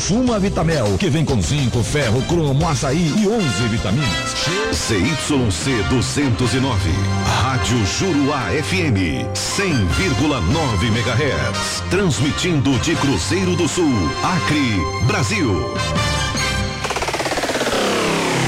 Consuma a Vitamel, que vem com zinco, ferro, cromo, açaí e 11 vitaminas. CYC 209, Rádio Juruá FM, 100,9 MHz, transmitindo de Cruzeiro do Sul, Acre, Brasil.